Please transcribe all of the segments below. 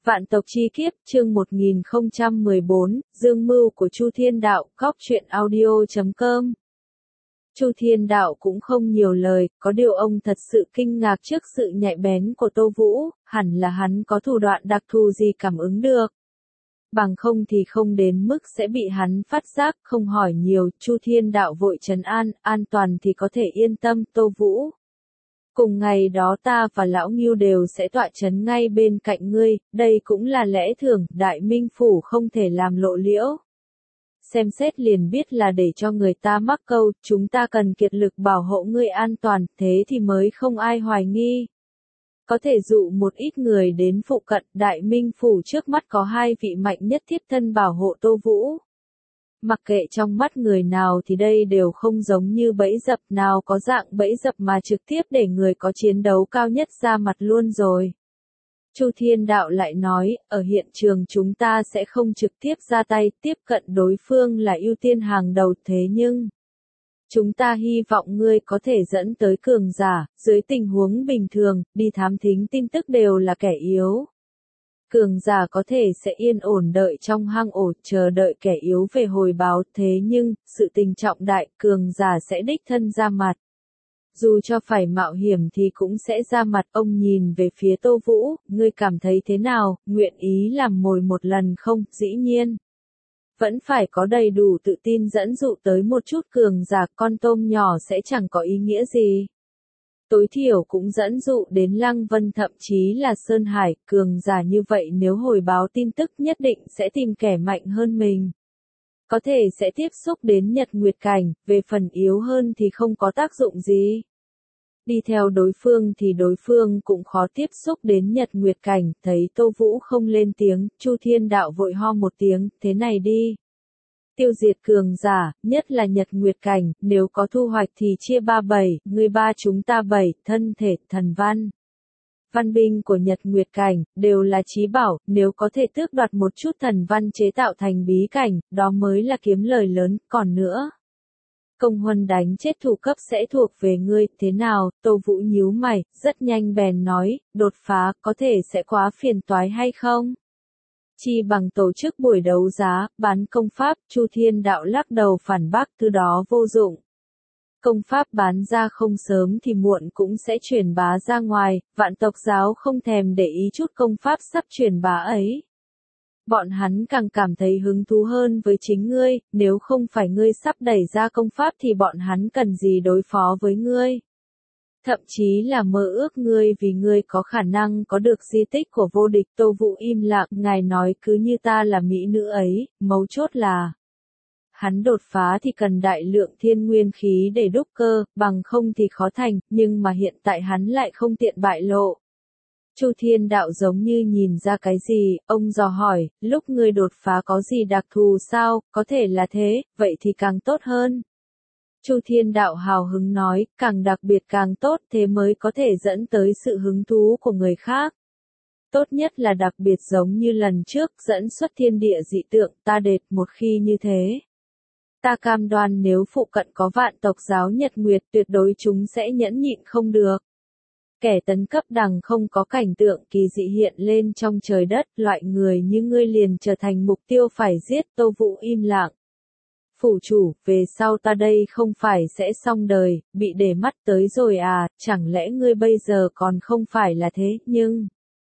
Vạn tộc chi kiếp, chương 1014, Dương mưu của Chu Thiên Đạo, Góc truyện audio.com. Chu Thiên Đạo cũng không nhiều lời, có điều ông thật sự kinh ngạc trước sự nhạy bén của Tô Vũ, hẳn là hắn có thủ đoạn đặc thù gì cảm ứng được. Bằng không thì không đến mức sẽ bị hắn phát giác, không hỏi nhiều, Chu Thiên Đạo vội trấn an toàn thì có thể yên tâm, Tô Vũ. Cùng ngày đó ta và Lão Ngưu đều sẽ tọa chấn ngay bên cạnh ngươi, đây cũng là lẽ thường, Đại Minh Phủ không thể làm lộ liễu. Xem xét liền biết là để cho người ta mắc câu, chúng ta cần kiệt lực bảo hộ ngươi an toàn, thế thì mới không ai hoài nghi. Có thể dụ một ít người đến phụ cận, Đại Minh Phủ trước mắt có hai vị mạnh nhất thiết thân bảo hộ Tô Vũ. Mặc kệ trong mắt người nào thì đây đều không giống như bẫy dập, nào có dạng bẫy dập mà trực tiếp để người có chiến đấu cao nhất ra mặt luôn rồi. Chu Thiên Đạo lại nói, ở hiện trường chúng ta sẽ không trực tiếp ra tay, tiếp cận đối phương là ưu tiên hàng đầu, thế nhưng chúng ta hy vọng ngươi có thể dẫn tới cường giả, dưới tình huống bình thường, đi thám thính tin tức đều là kẻ yếu. Cường giả có thể sẽ yên ổn đợi trong hang ổ, chờ đợi kẻ yếu về hồi báo, thế nhưng, sự tình trọng đại, cường giả sẽ đích thân ra mặt. Dù cho phải mạo hiểm thì cũng sẽ ra mặt. Ông nhìn về phía Tô Vũ, ngươi cảm thấy thế nào, nguyện ý làm mồi một lần không? Dĩ nhiên. Vẫn phải có đầy đủ tự tin dẫn dụ tới một chút cường giả, con tôm nhỏ sẽ chẳng có ý nghĩa gì. Tối thiểu cũng dẫn dụ đến Lăng Vân, thậm chí là Sơn Hải, cường giả như vậy nếu hồi báo tin tức nhất định sẽ tìm kẻ mạnh hơn mình. Có thể sẽ tiếp xúc đến Nhật Nguyệt Cảnh, về phần yếu hơn thì không có tác dụng gì. Đi theo đối phương thì đối phương cũng khó tiếp xúc đến Nhật Nguyệt Cảnh, thấy Tô Vũ không lên tiếng, Chu Thiên Đạo vội ho một tiếng, thế này đi. Tiêu diệt cường giả, nhất là Nhật Nguyệt Cảnh, nếu có thu hoạch thì chia 3-7, ngươi 3 chúng ta 7, thân thể, thần văn. Văn binh của Nhật Nguyệt Cảnh, đều là chí bảo, nếu có thể tước đoạt một chút thần văn chế tạo thành bí cảnh, đó mới là kiếm lời lớn, còn nữa. Công huân đánh chết thủ cấp sẽ thuộc về ngươi, thế nào? Tô Vũ nhíu mày, rất nhanh bèn nói, đột phá, có thể sẽ quá phiền toái hay không? Chi bằng tổ chức buổi đấu giá, bán công pháp, Chu Thiên Đạo lắc đầu phản bác, thứ đó vô dụng. Công pháp bán ra không sớm thì muộn cũng sẽ truyền bá ra ngoài, Vạn Tộc Giáo không thèm để ý chút công pháp sắp truyền bá ấy. Bọn hắn càng cảm thấy hứng thú hơn với chính ngươi, nếu không phải ngươi sắp đẩy ra công pháp thì bọn hắn cần gì đối phó với ngươi. Thậm chí là mơ ước ngươi vì ngươi có khả năng có được di tích của vô địch. Tô Vũ im lặng, ngài nói cứ như ta là mỹ nữ ấy, mấu chốt là hắn đột phá thì cần đại lượng thiên nguyên khí để đúc cơ, bằng không thì khó thành, nhưng mà hiện tại hắn lại không tiện bại lộ. Chu Thiên Đạo giống như nhìn ra cái gì, ông dò hỏi, lúc ngươi đột phá có gì đặc thù sao, có thể là thế, vậy thì càng tốt hơn. Chu Thiên Đạo hào hứng nói, càng đặc biệt càng tốt, thế mới có thể dẫn tới sự hứng thú của người khác. Tốt nhất là đặc biệt giống như lần trước, dẫn xuất thiên địa dị tượng, ta đệt một khi như thế. Ta cam đoan nếu phụ cận có Vạn Tộc Giáo Nhật Nguyệt tuyệt đối chúng sẽ nhẫn nhịn không được. Kẻ tấn cấp đằng không có cảnh tượng kỳ dị hiện lên trong trời đất, loại người như ngươi liền trở thành mục tiêu phải giết. Tô Vũ im lặng. Phủ chủ, về sau ta đây không phải sẽ xong đời, bị để mắt tới rồi à, chẳng lẽ ngươi bây giờ còn không phải là thế, nhưng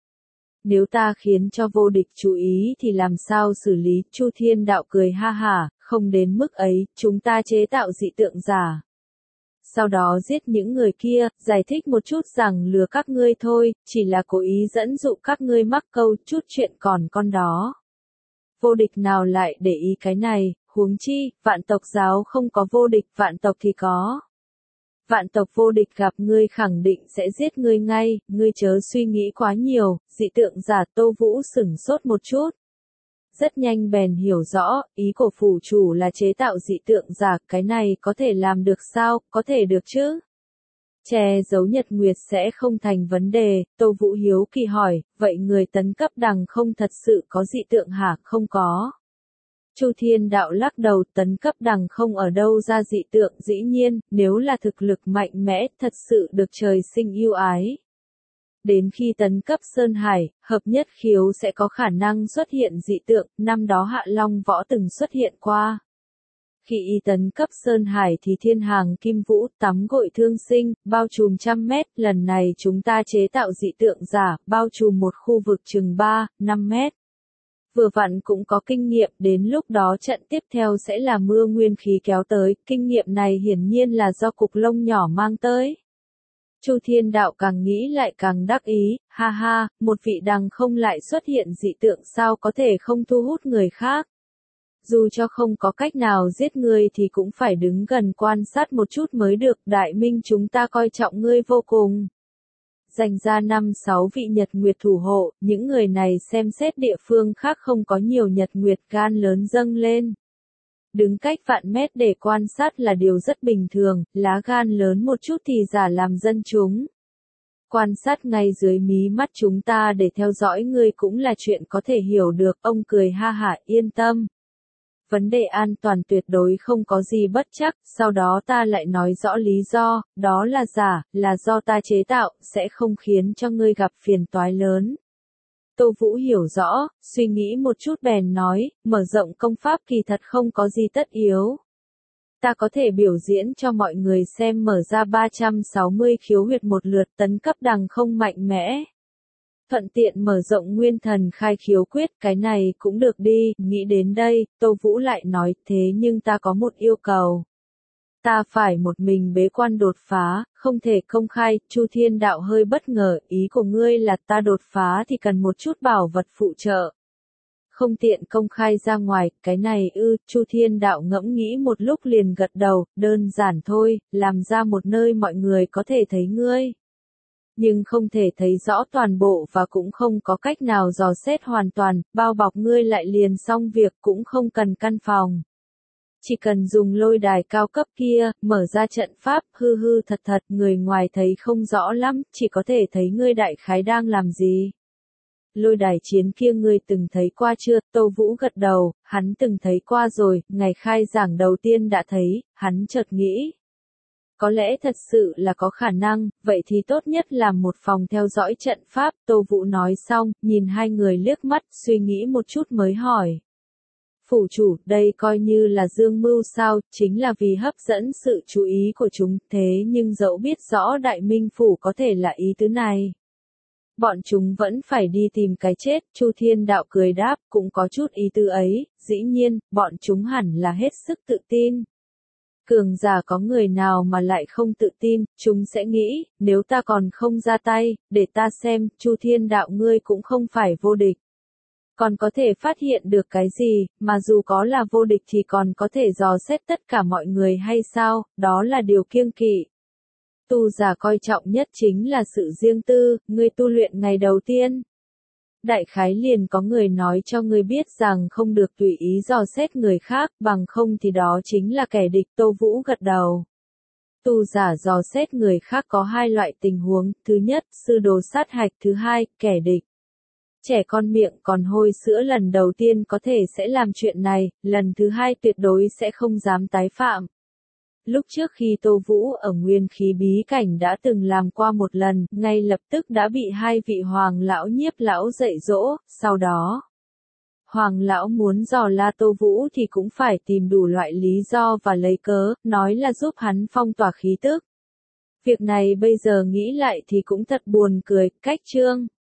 nếu ta khiến cho vô địch chú ý thì làm sao xử lý? Chu Thiên Đạo cười ha hả, không đến mức ấy, chúng ta chế tạo dị tượng giả. Sau đó giết những người kia, giải thích một chút rằng lừa các ngươi thôi, chỉ là cố ý dẫn dụ các ngươi mắc câu, chút chuyện còn con đó. Vô địch nào lại để ý cái này, huống chi, Vạn Tộc Giáo không có vô địch, vạn tộc thì có. Vạn tộc vô địch gặp ngươi khẳng định sẽ giết ngươi ngay, ngươi chớ suy nghĩ quá nhiều, dị tượng giả. Tô Vũ sửng sốt một chút. Rất nhanh bèn hiểu rõ, ý của phủ chủ là chế tạo dị tượng giả, cái này có thể làm được sao, có thể được chứ? Che giấu Nhật Nguyệt sẽ không thành vấn đề. Tô Vũ hiếu kỳ hỏi, vậy người tấn cấp đằng không thật sự có dị tượng hả? Không có. Chu Thiên Đạo lắc đầu, tấn cấp đằng không ở đâu ra dị tượng, dĩ nhiên, nếu là thực lực mạnh mẽ, thật sự được trời sinh yêu ái. đến khi tấn cấp Sơn Hải, hợp nhất khiếu sẽ có khả năng xuất hiện dị tượng, năm đó Hạ Long Võ từng xuất hiện qua. Khi y tấn cấp Sơn Hải thì thiên hàng kim vũ, tắm gội thương sinh, bao trùm 100 mét, lần này chúng ta chế tạo dị tượng giả, bao trùm một khu vực chừng 3-5 mét. Vừa vặn cũng có kinh nghiệm, đến lúc đó trận tiếp theo sẽ là mưa nguyên khí kéo tới, kinh nghiệm này hiển nhiên là do cục lông nhỏ mang tới. Chu Thiên Đạo càng nghĩ lại càng đắc ý, ha ha, một vị đằng không lại xuất hiện dị tượng sao có thể không thu hút người khác. Dù cho không có cách nào giết ngươi thì cũng phải đứng gần quan sát một chút mới được, Đại Minh chúng ta coi trọng ngươi vô cùng. Dành ra 5-6 vị Nhật Nguyệt thủ hộ, những người này xem xét địa phương khác không có nhiều Nhật Nguyệt gan lớn dâng lên. Đứng cách vạn mét để quan sát là điều rất bình thường, lá gan lớn một chút thì giả làm dân chúng. Quan sát ngay dưới mí mắt chúng ta để theo dõi ngươi cũng là chuyện có thể hiểu được, ông cười ha hả, yên tâm. Vấn đề an toàn tuyệt đối không có gì bất chắc, sau đó ta lại nói rõ lý do, đó là giả, là do ta chế tạo, sẽ không khiến cho ngươi gặp phiền toái lớn. Tô Vũ hiểu rõ, suy nghĩ một chút bèn nói, mở rộng công pháp kỳ thật không có gì tất yếu. Ta có thể biểu diễn cho mọi người xem mở ra 360 khiếu huyệt một lượt, tấn cấp đằng không mạnh mẽ. Thuận tiện mở rộng nguyên thần khai khiếu quyết, cái này cũng được đi, nghĩ đến đây, Tô Vũ lại nói, thế nhưng ta có một yêu cầu. Ta phải một mình bế quan đột phá, không thể công khai, Chu Thiên Đạo hơi bất ngờ, ý của ngươi là ta đột phá thì cần một chút bảo vật phụ trợ. Không tiện công khai ra ngoài, cái này Chu Thiên Đạo ngẫm nghĩ một lúc liền gật đầu, đơn giản thôi, làm ra một nơi mọi người có thể thấy ngươi. Nhưng không thể thấy rõ toàn bộ và cũng không có cách nào dò xét hoàn toàn, bao bọc ngươi lại liền xong việc cũng không cần căn phòng. Chỉ cần dùng lôi đài cao cấp kia, mở ra trận pháp, hư hư thật thật, người ngoài thấy không rõ lắm, chỉ có thể thấy ngươi đại khái đang làm gì. Lôi đài chiến kia ngươi từng thấy qua chưa? Tô Vũ gật đầu, hắn từng thấy qua rồi, ngày khai giảng đầu tiên đã thấy, hắn chợt nghĩ. Có lẽ thật sự là có khả năng, vậy thì tốt nhất là một phòng theo dõi trận pháp, Tô Vũ nói xong, nhìn hai người liếc mắt, suy nghĩ một chút mới hỏi. Phủ chủ, đây coi như là dương mưu sao, chính là vì hấp dẫn sự chú ý của chúng, thế nhưng dẫu biết rõ Đại Minh Phủ có thể là ý tứ này. Bọn chúng vẫn phải đi tìm cái chết, Chu Thiên Đạo cười đáp, cũng có chút ý tứ ấy, dĩ nhiên, bọn chúng hẳn là hết sức tự tin. Cường giả có người nào mà lại không tự tin, chúng sẽ nghĩ, nếu ta còn không ra tay, để ta xem, Chu Thiên Đạo ngươi cũng không phải vô địch. Còn có thể phát hiện được cái gì, mà dù có là vô địch thì còn có thể dò xét tất cả mọi người hay sao, đó là điều kiêng kỵ. Tu giả coi trọng nhất chính là sự riêng tư, ngươi tu luyện ngày đầu tiên. Đại khái liền có người nói cho ngươi biết rằng không được tùy ý dò xét người khác, bằng không thì đó chính là kẻ địch. Tô Vũ gật đầu. Tu giả dò xét người khác có hai loại tình huống, thứ nhất, sư đồ sát hạch, thứ hai, kẻ địch. Trẻ con miệng còn hôi sữa lần đầu tiên có thể sẽ làm chuyện này, lần thứ hai tuyệt đối sẽ không dám tái phạm. Lúc trước khi Tô Vũ ở nguyên khí bí cảnh đã từng làm qua một lần, ngay lập tức đã bị hai vị hoàng lão nhiếp lão dạy dỗ, sau đó. Hoàng lão muốn dò la Tô Vũ thì cũng phải tìm đủ loại lý do và lấy cớ, nói là giúp hắn phong tỏa khí tức. Việc này bây giờ nghĩ lại thì cũng thật buồn cười, cách chương.